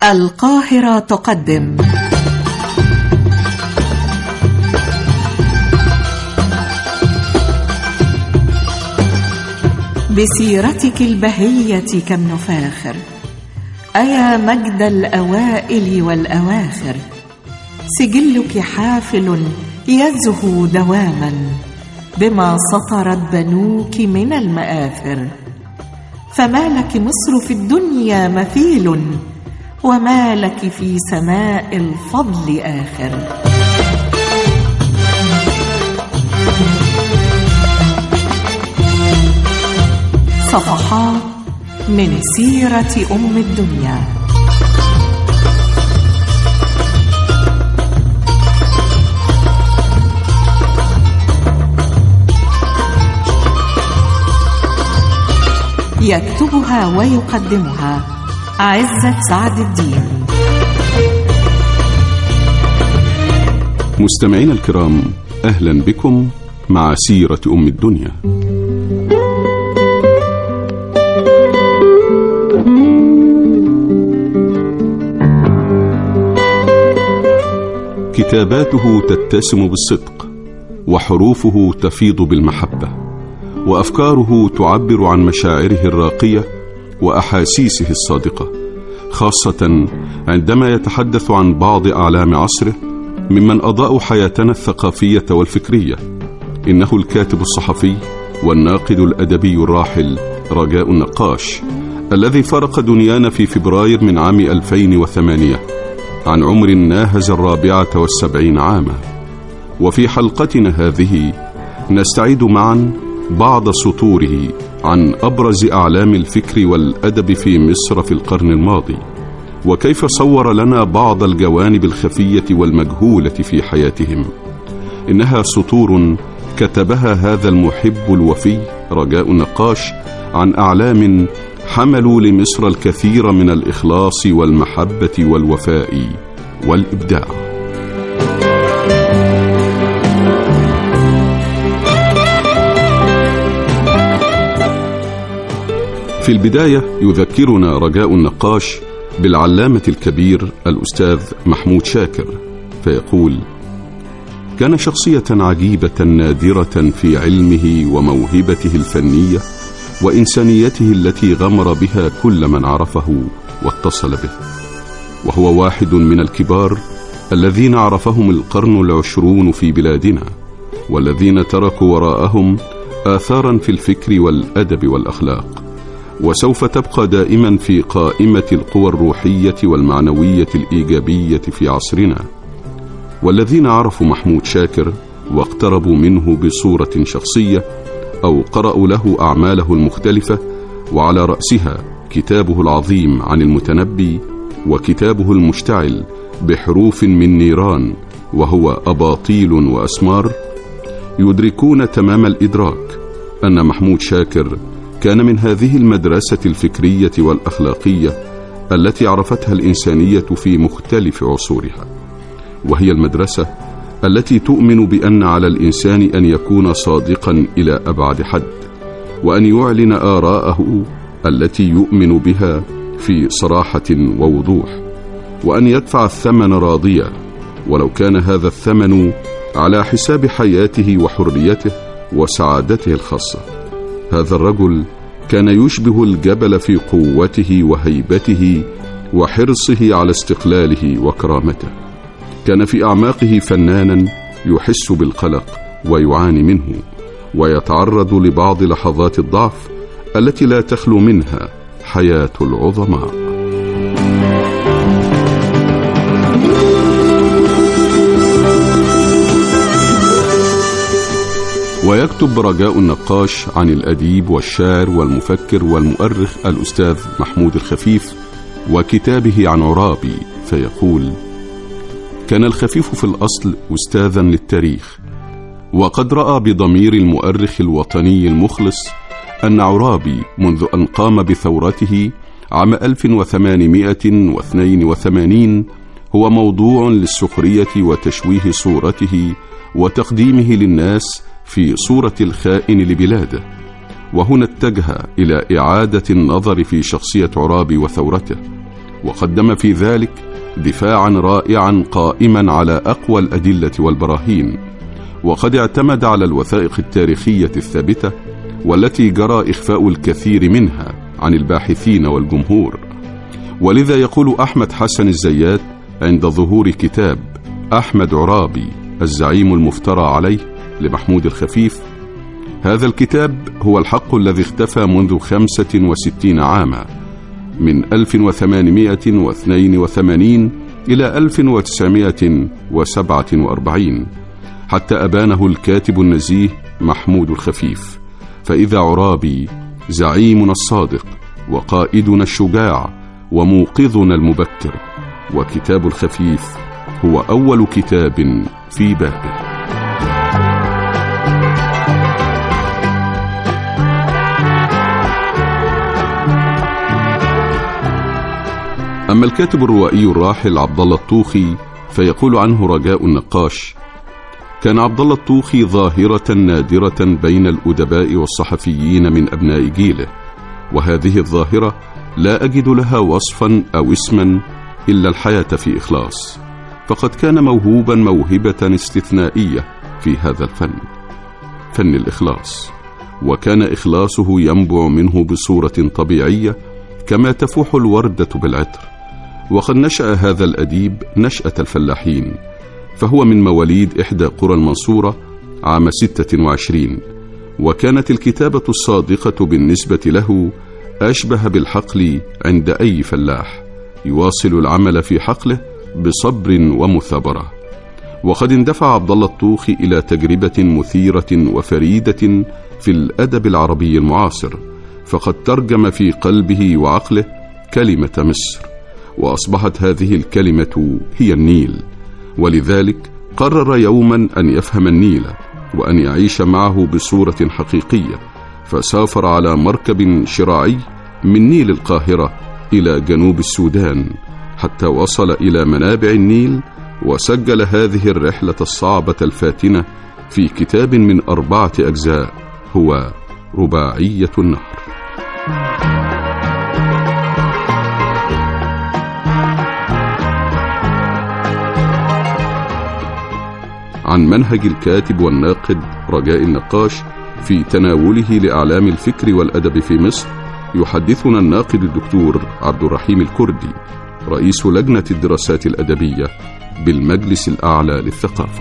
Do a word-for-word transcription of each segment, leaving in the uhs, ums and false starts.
القاهرة تقدم بسيرتك البهية كم نفاخر، أيا مجد الأوائل والأواخر، سجلك حافل يزهو دواما بما سطرت بنوك من المآثر، فما لك مصر في الدنيا مثيل، وما لك في سماء الفضل آخر. صفحات من سيرة أم الدنيا. يكتبها ويقدمها عزت سعد الدين. مستمعين الكرام، أهلا بكم مع سيرة أم الدنيا. كتاباته تتسم بالصدق، وحروفه تفيض بالمحبة، وأفكاره تعبر عن مشاعره الراقية وأحاسيسه الصادقة، خاصة عندما يتحدث عن بعض أعلام عصره ممن أضاءوا حياتنا الثقافية والفكرية. إنه الكاتب الصحفي والناقد الأدبي الراحل رجاء النقاش، الذي فارق دنيانا في فبراير من عام ألفين وثمانية عن عمر ناهز الرابعة والسبعين عاما. وفي حلقتنا هذه نستعيد معا بعض سطوره عن أبرز أعلام الفكر والأدب في مصر في القرن الماضي، وكيف صور لنا بعض الجوانب الخفية والمجهولة في حياتهم. إنها سطور كتبها هذا المحب الوفي رجاء النقاش عن أعلام حملوا لمصر الكثير من الإخلاص والمحبة والوفاء والإبداع. في البداية يذكرنا رجاء النقاش بالعلامة الكبير الأستاذ محمود شاكر، فيقول: كان شخصية عجيبة نادرة في علمه وموهبته الفنية وإنسانيته التي غمر بها كل من عرفه واتصل به، وهو واحد من الكبار الذين عرفهم القرن العشرون في بلادنا، والذين تركوا وراءهم آثارا في الفكر والأدب والأخلاق، وسوف تبقى دائما في قائمة القوى الروحية والمعنوية الإيجابية في عصرنا. والذين عرفوا محمود شاكر واقتربوا منه بصورة شخصية أو قرأوا له أعماله المختلفة، وعلى رأسها كتابه العظيم عن المتنبي، وكتابه المشتعل بحروف من نيران وهو أباطيل وأسمار، يدركون تمام الإدراك أن محمود شاكر كان من هذه المدرسة الفكرية والأخلاقية التي عرفتها الإنسانية في مختلف عصورها، وهي المدرسة التي تؤمن بأن على الإنسان أن يكون صادقا إلى أبعد حد، وأن يعلن آراءه التي يؤمن بها في صراحة ووضوح، وأن يدفع الثمن راضيا، ولو كان هذا الثمن على حساب حياته وحريته وسعادته الخاصة. هذا الرجل كان يشبه الجبل في قوته وهيبته وحرصه على استقلاله وكرامته. كان في أعماقه فنانا يحس بالقلق ويعاني منه، ويتعرض لبعض لحظات الضعف التي لا تخلو منها حياة العظماء. ويكتب رجاء النقاش عن الأديب والشاعر والمفكر والمؤرخ الأستاذ محمود الخفيف وكتابه عن عرابي، فيقول: كان الخفيف في الأصل أستاذا للتاريخ، وقد رأى بضمير المؤرخ الوطني المخلص أن عرابي منذ أن قام بثورته عام ألف وثمانمائة واثنين وثمانين هو موضوع للسخرية وتشويه صورته وتقديمه للناس في صورة الخائن لبلاده. وهنا اتجه إلى إعادة النظر في شخصية عرابي وثورته، وقدم في ذلك دفاعا رائعا قائما على أقوى الأدلة والبراهين، وقد اعتمد على الوثائق التاريخية الثابتة والتي جرى إخفاء الكثير منها عن الباحثين والجمهور. ولذا يقول أحمد حسن الزيات عند ظهور كتاب أحمد عرابي الزعيم المفترى عليه لمحمود الخفيف: هذا الكتاب هو الحق الذي اختفى منذ خمسة وستين عاما، من ألف وثمانمائة واثنين وثمانين إلى ألف وتسعمائة وسبعة وأربعين، حتى أبانه الكاتب النزيه محمود الخفيف. فإذا عرابي زعيمنا الصادق وقائدنا الشجاع وموقظنا المبكر، وكتاب الخفيف هو أول كتاب في بابه. أما الكاتب الروائي الراحل عبد الله الطوخي فيقول عنه رجاء النقاش: كان عبد الله الطوخي ظاهرة نادرة بين الأدباء والصحفيين من أبناء جيله، وهذه الظاهرة لا أجد لها وصفا أو اسما إلا الحياة في إخلاص، فقد كان موهوبا موهبة استثنائية في هذا الفن، فن الإخلاص، وكان إخلاصه ينبع منه بصورة طبيعية كما تفوح الوردة بالعطر. وقد نشأ هذا الأديب نشأة الفلاحين، فهو من مواليد إحدى قرى المنصورة عام ستة وعشرين، وكانت الكتابة الصادقة بالنسبة له أشبه بالحقل عند أي فلاح يواصل العمل في حقله بصبر ومثابرة. وقد اندفع عبد الله الطوخي إلى تجربة مثيرة وفريدة في الأدب العربي المعاصر، فقد ترجم في قلبه وعقله كلمة مصر، وأصبحت هذه الكلمة هي النيل، ولذلك قرر يوما أن يفهم النيل وأن يعيش معه بصورة حقيقية، فسافر على مركب شراعي من نيل القاهرة إلى جنوب السودان حتى وصل إلى منابع النيل، وسجل هذه الرحلة الصعبة الفاتنة في كتاب من أربعة أجزاء هو رباعية النهر. عن منهج الكاتب والناقد رجاء النقاش في تناوله لأعلام الفكر والأدب في مصر يحدثنا الناقد الدكتور عبد الرحيم الكردي، رئيس لجنة الدراسات الأدبية بالمجلس الأعلى للثقافة.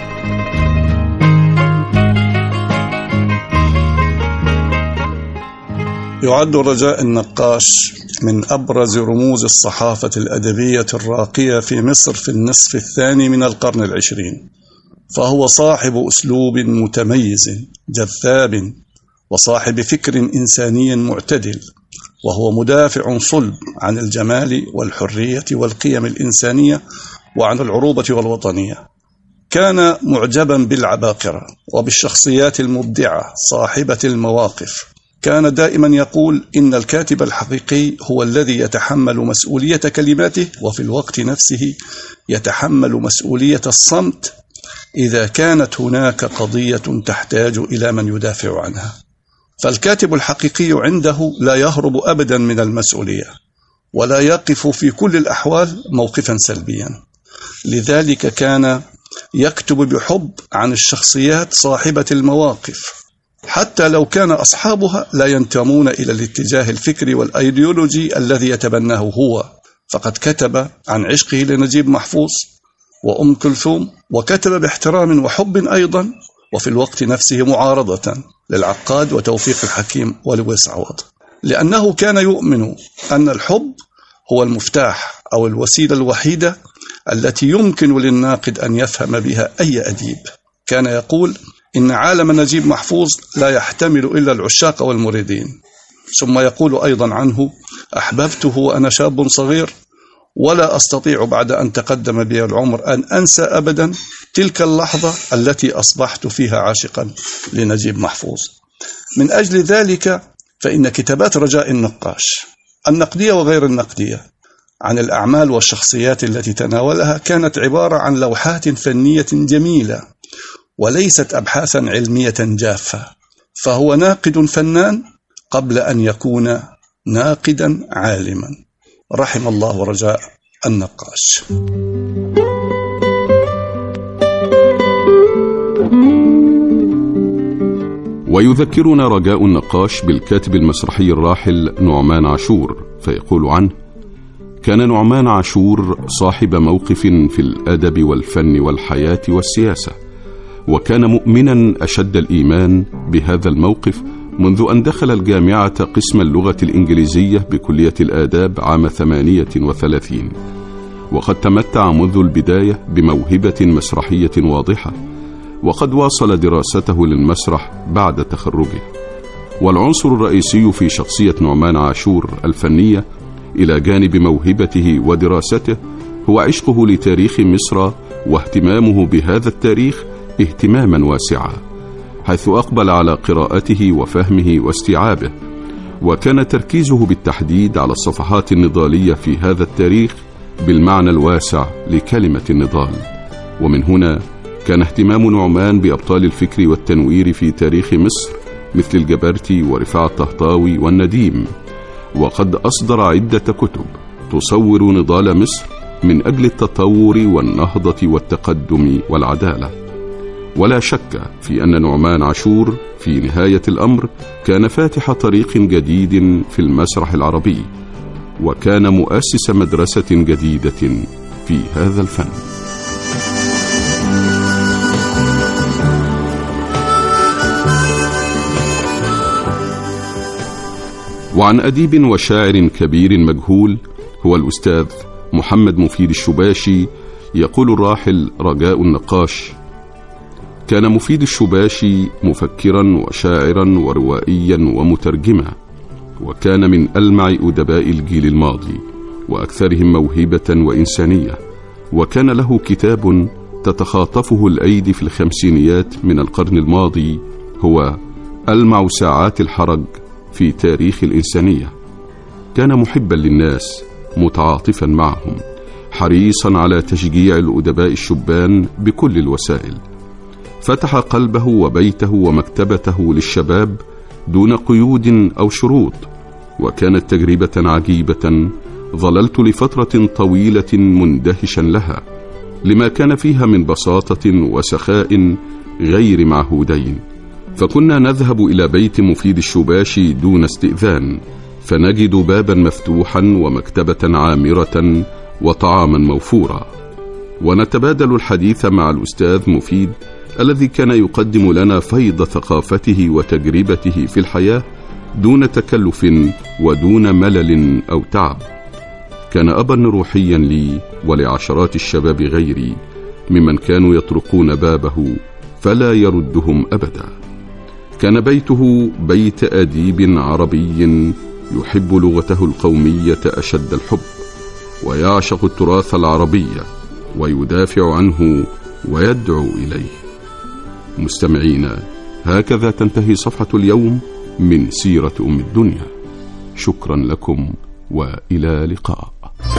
يعد رجاء النقاش من أبرز رموز الصحافة الأدبية الراقية في مصر في النصف الثاني من القرن العشرين، فهو صاحب أسلوب متميز جذاب وصاحب فكر إنساني معتدل، وهو مدافع صلب عن الجمال والحرية والقيم الإنسانية وعن العروبة والوطنية. كان معجبا بالعباقرة وبالشخصيات المبدعة صاحبة المواقف. كان دائما يقول إن الكاتب الحقيقي هو الذي يتحمل مسؤولية كلماته وفي الوقت نفسه يتحمل مسؤولية الصمت إذا كانت هناك قضية تحتاج إلى من يدافع عنها. فالكاتب الحقيقي عنده لا يهرب أبدا من المسؤولية ولا يقف في كل الأحوال موقفا سلبيا، لذلك كان يكتب بحب عن الشخصيات صاحبة المواقف، حتى لو كان أصحابها لا ينتمون إلى الاتجاه الفكري والأيديولوجي الذي يتبناه هو. فقد كتب عن عشقه لنجيب محفوظ وأم كلثوم، وكتب باحترام وحب أيضا، وفي الوقت نفسه معارضة للعقاد وتوفيق الحكيم ولويس عوض، لأنه كان يؤمن أن الحب هو المفتاح أو الوسيلة الوحيدة التي يمكن للناقد أن يفهم بها أي أديب. كان يقول إن عالم نجيب محفوظ لا يحتمل إلا العشاق والمريدين. ثم يقول أيضا عنه: أحببته وأنا شاب صغير ولا أستطيع بعد أن تقدم بي العمر أن أنسى أبدا تلك اللحظة التي أصبحت فيها عاشقا لنجيب محفوظ. من أجل ذلك فإن كتابات رجاء النقاش النقدية وغير النقدية عن الأعمال والشخصيات التي تناولها كانت عبارة عن لوحات فنية جميلة وليست أبحاثا علمية جافة، فهو ناقد فنان قبل أن يكون ناقدا عالما. رحم الله رجاء النقاش. ويذكرنا رجاء النقاش بالكاتب المسرحي الراحل نعمان عاشور، فيقول عنه: كان نعمان عاشور صاحب موقف في الأدب والفن والحياة والسياسة، وكان مؤمنا أشد الإيمان بهذا الموقف منذ أن دخل الجامعة قسم اللغة الإنجليزية بكلية الآداب عام ثمانية وثلاثين، وقد تمتع منذ البداية بموهبة مسرحية واضحة، وقد واصل دراسته للمسرح بعد تخرجه. والعنصر الرئيسي في شخصية نعمان عاشور الفنية إلى جانب موهبته ودراسته هو عشقه لتاريخ مصر واهتمامه بهذا التاريخ اهتماما واسعا، حيث أقبل على قراءته وفهمه واستيعابه، وكان تركيزه بالتحديد على الصفحات النضالية في هذا التاريخ بالمعنى الواسع لكلمة النضال. ومن هنا كان اهتمام نعمان بأبطال الفكر والتنوير في تاريخ مصر مثل الجبرتي ورفاعة الطهطاوي والنديم، وقد أصدر عدة كتب تصور نضال مصر من أجل التطور والنهضة والتقدم والعدالة. ولا شك في أن نعمان عاشور في نهاية الأمر كان فاتح طريق جديد في المسرح العربي، وكان مؤسس مدرسة جديدة في هذا الفن. وعن أديب وشاعر كبير مجهول هو الأستاذ محمد مفيد الشباشي، يقول الراحل رجاء النقاش: كان مفيد الشباشي مفكرا وشاعرا وروائيا ومترجما، وكان من ألمع أدباء الجيل الماضي وأكثرهم موهبة وإنسانية، وكان له كتاب تتخاطفه الأيدي في الخمسينيات من القرن الماضي هو ألمع ساعات الحرج في تاريخ الإنسانية. كان محبا للناس متعاطفا معهم، حريصا على تشجيع الأدباء الشبان بكل الوسائل، فتح قلبه وبيته ومكتبته للشباب دون قيود أو شروط، وكانت تجربة عجيبة ظللت لفترة طويلة مندهشا لها، لما كان فيها من بساطة وسخاء غير معهودين. فكنا نذهب إلى بيت مفيد الشباشي دون استئذان، فنجد بابا مفتوحا ومكتبة عامرة وطعاما موفورا، ونتبادل الحديث مع الأستاذ مفيد الذي كان يقدم لنا فيض ثقافته وتجربته في الحياة دون تكلف ودون ملل أو تعب. كان أبا روحيا لي ولعشرات الشباب غيري ممن كانوا يطرقون بابه فلا يردهم أبدا. كان بيته بيت أديب عربي يحب لغته القومية أشد الحب، ويعشق التراث العربي ويدافع عنه ويدعو إليه. مستمعينا، هكذا تنتهي صفحة اليوم من سيرة أم الدنيا. شكرا لكم وإلى لقاء.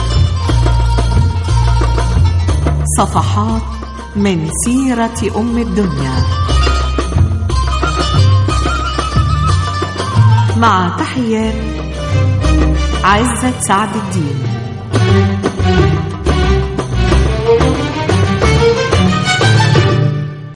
صفحات من سيرة أم الدنيا، مع تحيات عزت سعد الدين.